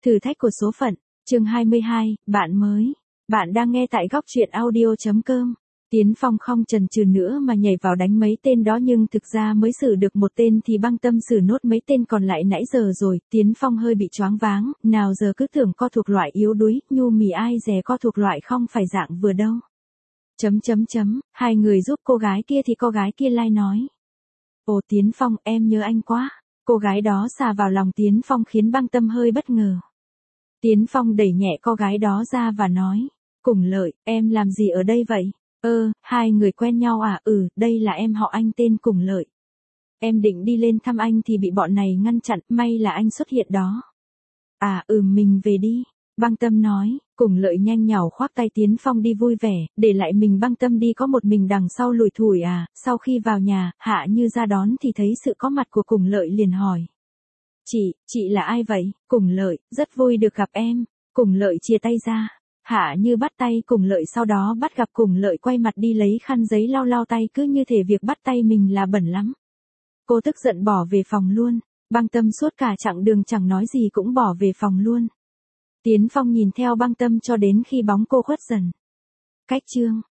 Thử thách của số phận, chương 22, bạn mới. Bạn đang nghe tại góc truyện audio.com. Tiến Phong không chần chừ nữa mà nhảy vào đánh mấy tên đó, nhưng thực ra mới xử được một tên thì Băng Tâm xử nốt mấy tên còn lại nãy giờ rồi. Tiến Phong hơi bị choáng váng, nào giờ cứ tưởng co thuộc loại yếu đuối, nhu mì ai dè co thuộc loại không phải dạng vừa đâu. Hai người giúp cô gái kia thì cô gái kia lai nói. Ồ Tiến Phong, em nhớ anh quá. Cô gái đó xà vào lòng Tiến Phong khiến Băng Tâm hơi bất ngờ. Tiến Phong đẩy nhẹ cô gái đó ra và nói, Cùng Lợi, em làm gì ở đây vậy? Hai người quen nhau à? Đây là em họ anh tên Cùng Lợi. Em định đi lên thăm anh thì bị bọn này ngăn chặn, may là anh xuất hiện đó. Mình về đi. Băng Tâm nói, Cùng Lợi nhanh nhảu khoác tay Tiến Phong đi vui vẻ, để lại mình Băng Tâm đi có một mình đằng sau lủi thủi. Sau khi vào nhà, Hạ Như ra đón thì thấy sự có mặt của Cùng Lợi liền hỏi. Chị là ai vậy? Cùng Lợi, rất vui được gặp em. Cùng Lợi chia tay ra. Hạ Như bắt tay Cùng Lợi, sau đó bắt gặp Cùng Lợi quay mặt đi lấy khăn giấy lau lau tay, cứ như thể việc bắt tay mình là bẩn lắm. Cô tức giận bỏ về phòng luôn. Băng Tâm suốt cả chặng đường chẳng nói gì cũng bỏ về phòng luôn. Tiến Phong nhìn theo Băng Tâm cho đến khi bóng cô khuất dần. Cách chương